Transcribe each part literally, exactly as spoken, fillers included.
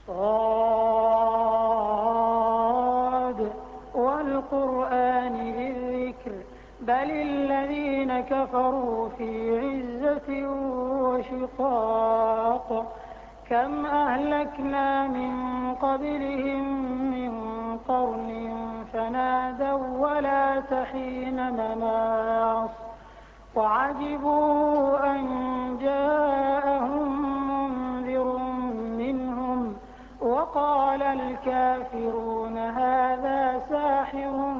صاد والقرآن ذي الذكر بل الذين كفروا في عزة وشقاق كم أهلكنا من قبلهم من قرن فنادوا ولا تحين مناص وعجبوا أن جاءهم منذر منهم وقال الكافرون هذا ساحر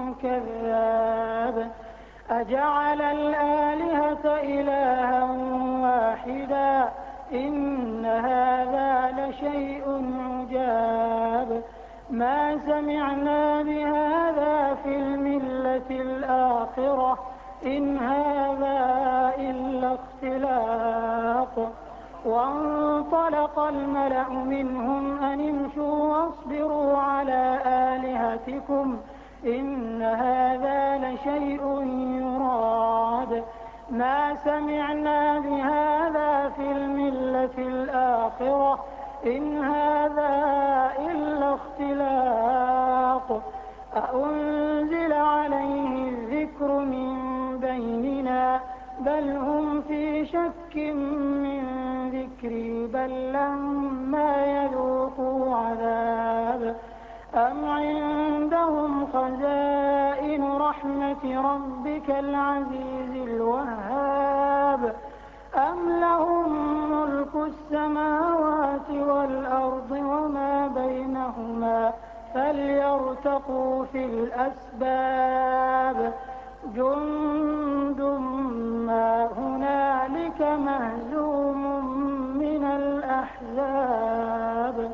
كذاب أجعل الآلهة إلها واحدا إن هذا لشيء عجاب ما سمعنا بهذا في الملة الآخرة إن هذا إلا اختلاق وانطلق الملأ منهم أن امشوا واصبروا على آلهتكم إن هذا لشيء يراد ما سمعنا بهذا في الملة الآخرة إن هذا إلا اختلاق أأنزل عليه الذكر من بيننا بل هم في شك من ذكري بل لما يذوقوا عذاب أم عندهم خزائن رحمة ربك العزيز الوهاب أم لهم ملك السماوات والأرض وما بينهما فليرتقوا في الأسباب جند ما هنالك مهزوم من الأحزاب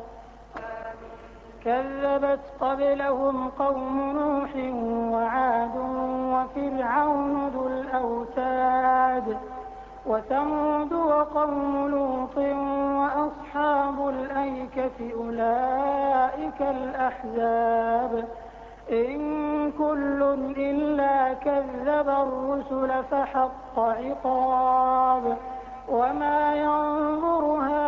كذبت قبلهم قوم نوح وعاد وفرعون ذو الأوتاد وثمود وقوم لوط وأصحاب الأيكة أولئك الأحزاب إن كل إلا كذب الرسل فحق عقاب وما ينظر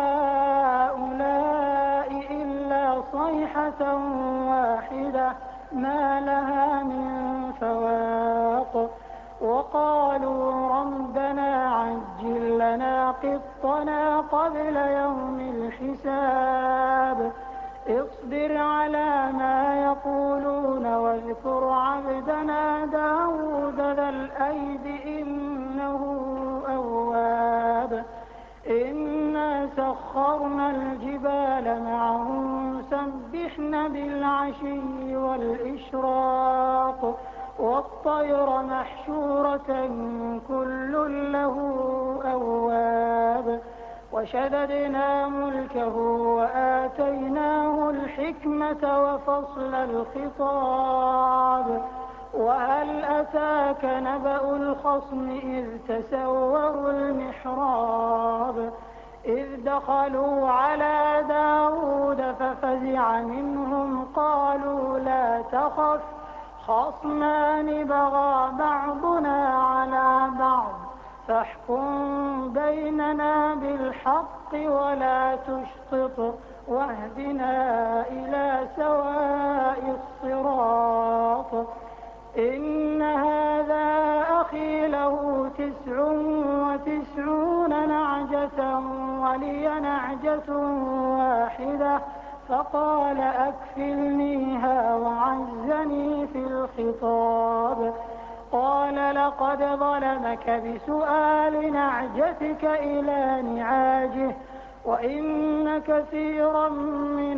هؤلاء إلا صيحة واحدة ما لها من فواق وقالوا ربنا عجل لنا قطنا قبل يوم الحساب اصبر على ما يقولون واذكر عبدنا داود ذا الأيد إنه أواب إنا سخرنا الجبال معه يسبحن بالعشي والإشراق والطير محشورة كل له أواب وشددنا ملكه وآتيناه الحكمة وفصل الخطاب وهل أتاك نبأ الخصم إذ تسوروا المحراب إذ دخلوا على داود ففزع منهم قالوا لا تخف خصمان بغى بعضنا على بعض فاحكم بيننا بالحق ولا تشطط واهدنا إلى سواء الصراط إن هذا أخي له تسع وتسعون نعجة ولي نعجة واحدة فقال أكفلنيها وعزني في الخطاب قال لقد ظلمك بسؤال نعجتك إلى نعاجه وإن كثيرا من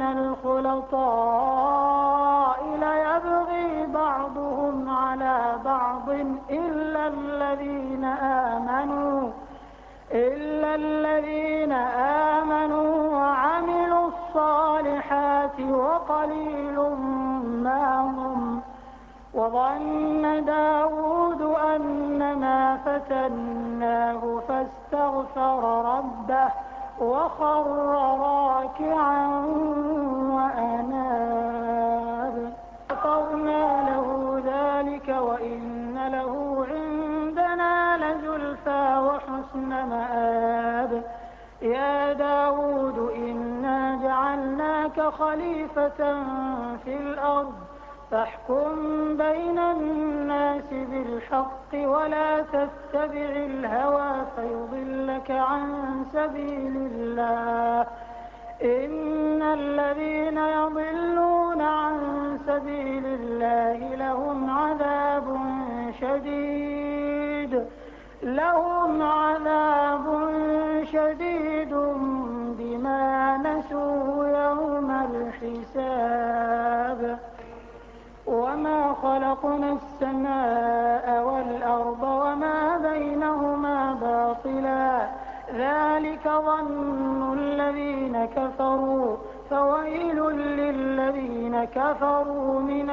الخلطاء ليبغي بعضهم على بعض إلا الذين آمنوا إلا الذين آمنوا وعملوا الصالحات وقليل ما هم وظن داود أنما فتناه فاستغفر ربه وخر راكعا وأناب غفرنا له ذلك وإن له عندنا لزلفى وحسن مآب يا داود إنا جعلنا جعلناك خليفة في الأرض فاحكم بين الناس بالحق ولا تتبع الهوى فيضلك عن سبيل الله إن الذين يضلون عن سبيل الله لهم عذاب شديد لهم عذاب شديد بما نسوا يوم الحساب وما خلقنا السماء والأرض وما بينهما باطلا ذلك ظن الذين كفروا فويل للذين كفروا من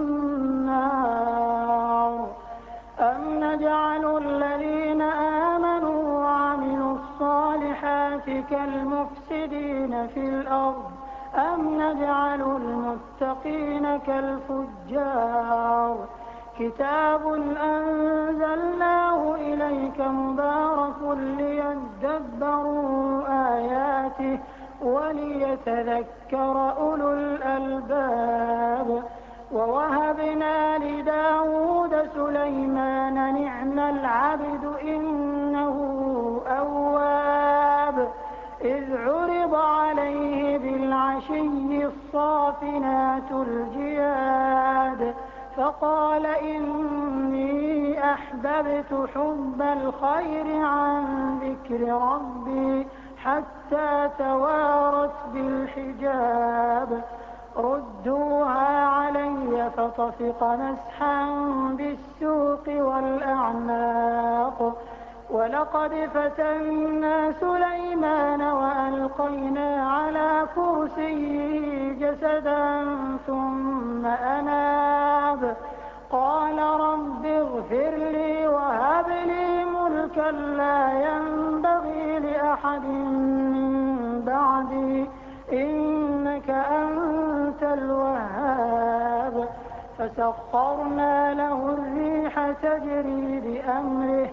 النار أم نجعل الذين آمنوا وعملوا الصالحات كالمفسدين في الأرض أم نجعل المتقين كالفجار كتاب أنزلناه إليك مبارك ليدبروا آياته وليتذكر أولو الألباب ووهبنا لداود سليمان نعم العبد إنه أواب إذ عرض عليه بالعشي الصافنات الجياد فقال إني أحببت حب الخير عن ذكر ربي حتى توارت بالحجاب ردوها علي فطفق مسحا بالسوق والأعناق ولقد فتنا سليمان وألقينا على كرسيه جسدا ثم أناب قال رب اغفر لي وهب لي ملكا لا ينبغي لأحد من بعدي إنك أنت الوهاب فسخرنا له الريح تجري بأمره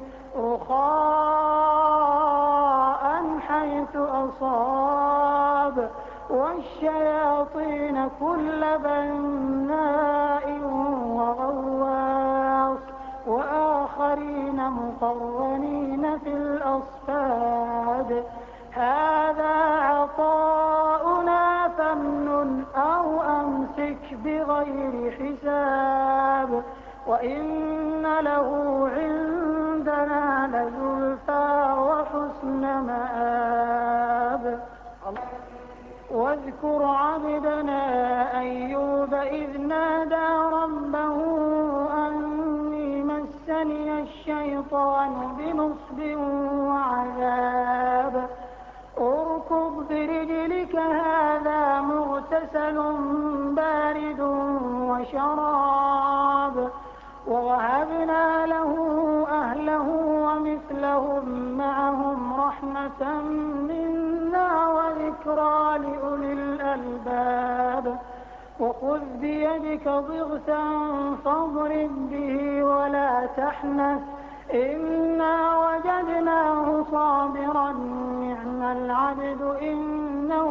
رخاء حيث أصاب والشياطين كل بناء وغواص وآخرين مقرنين في الأصفاد هذا عطاؤنا فامنن أو أمسك بغير حساب وإن له عندنا لزلفى وحسن مآب واذكر عبدنا أيوب إذ نادى ربه أني مسني الشيطان بنصب وعذاب اركض برجلك هذا مغتسل بارد وشراب ووهبنا له أهله ومثلهم معهم رحمة منا وذكرى لأولي الألباب وخذ بيدك ضغثا فاضرب به ولا تحنث إنا وجدناه صابرا نعم العبد إنه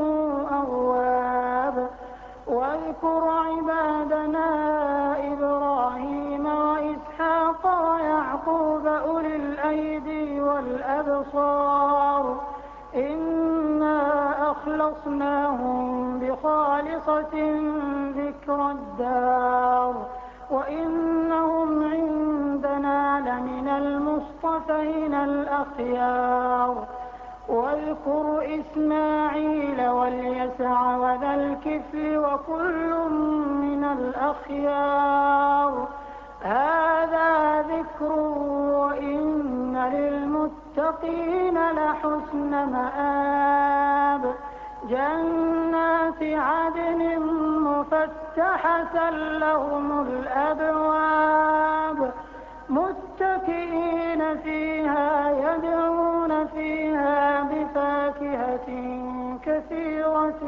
أواب واذكر عبادنا إبراهيم وإسحاق ويعقوب أولي الأيدي والأبصار إنا أخلصناهم بخالصة ذكر الدار وإنهم عندنا لمن المصطفين الأخيار واذكر إسماعيل واليسع وذا الكفل وكل من الأخيار هذا ذكر وإن للمتقين لحسن مآب جنات عدن مفتحة لهم الأبواب متكئين فيها يدعون فيها بفاكهة كثيرة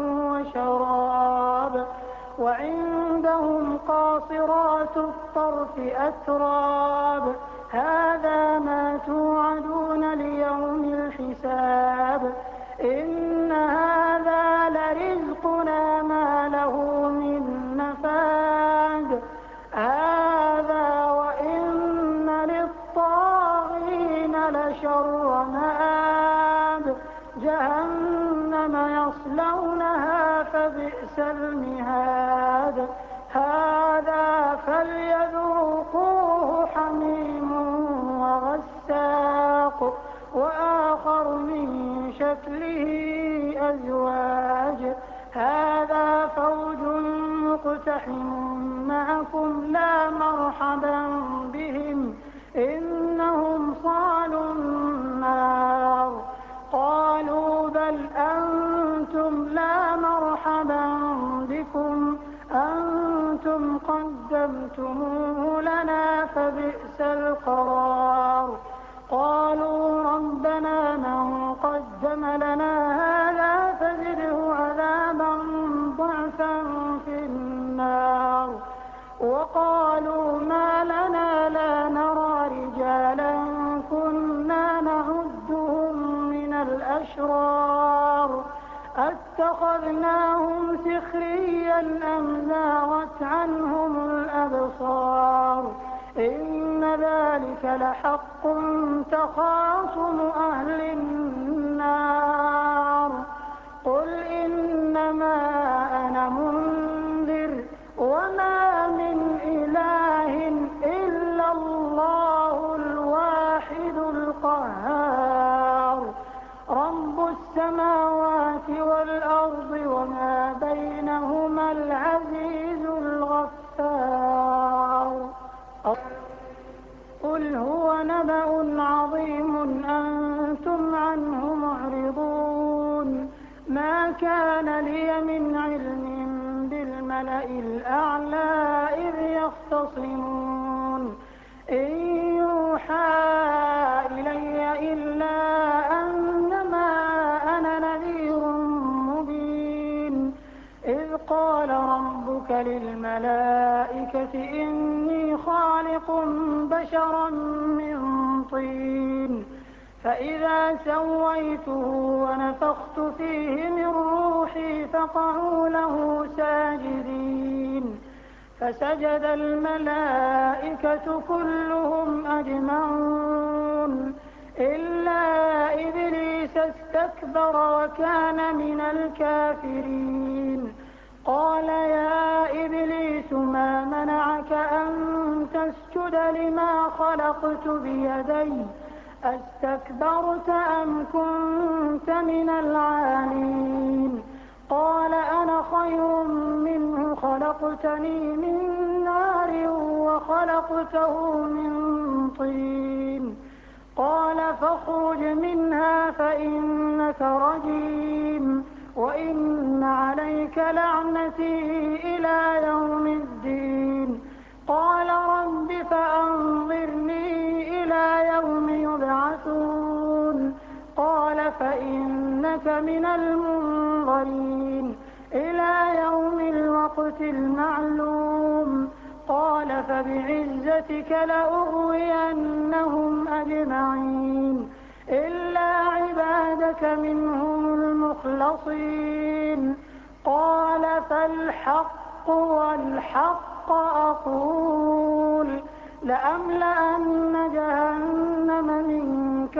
وشراب وعندهم قاصرات الطرف أتراب هذا ما توعدون ليوم الحساب إن هذا لرزقنا يصلونها فبئس المهاد هذا فليذوقوه حميم وغساق وآخر من شكله أزواج هذا فوج مقتحم معكم لا مرحبا بهم إنهم صالوا النار قالوا بل أنتم لا مرحبا بكم أنتم قدمتموه لنا فبئس القرار قالوا ربنا من قدم لنا هذا فزده عذابا ضعفا في النار وقالوا ما لنا لا نرى رجالا كنا نعدهم من الأشرار أتخذناهم سخريا أم زاغت عنهم الأبصار إن ذلك لحق تخاصم أهل النار قل إنما أنا منذر وما من إله إلا الله الواحد القهار رب السماوات والأرض وما بينهما العزيز الغفار قل هو نبأ عظيم أنتم عنه معرضون ما كان لي من علم بالملأ الأعلى إذ يختصمون إن يوحى إلي إلا أنما أنا نذير مبين إذ قال ربك للملائكة إني خالق بشرا من طين فإذا سويته ونفخت فيه من روحي فقعوا له ساجدين فسجد الملائكة كلهم أجمعون إلا إبليس استكبر وكان من الكافرين قال يا إبليس ما منعك أن تسجد لما خلقت بيدي أستكبرت أم كنت من العالين قال أنا خير منه خلقتني من نار وخلقته من طين قال فاخرج منها فإنك رجيم وإن عليك لعنتي إلى يوم الدين قال رب فأنظرني إلى يوم يبعثون قال فإنك من المنظرين إلى يوم الوقت المعلوم قال فبعزتك لأغوينهم أجمعين إلا عبادك منهم المخلصين قال فالحق والحق أقول لأملأن جهنم منك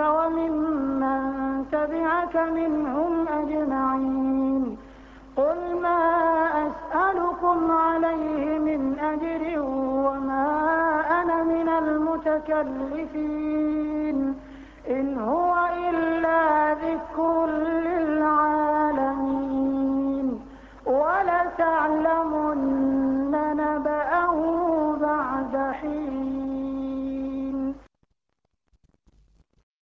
وممن تبعك منهم أجمعين قل ما أسألكم عليه من أجر وما أنا من المتكلفين إن هو إلا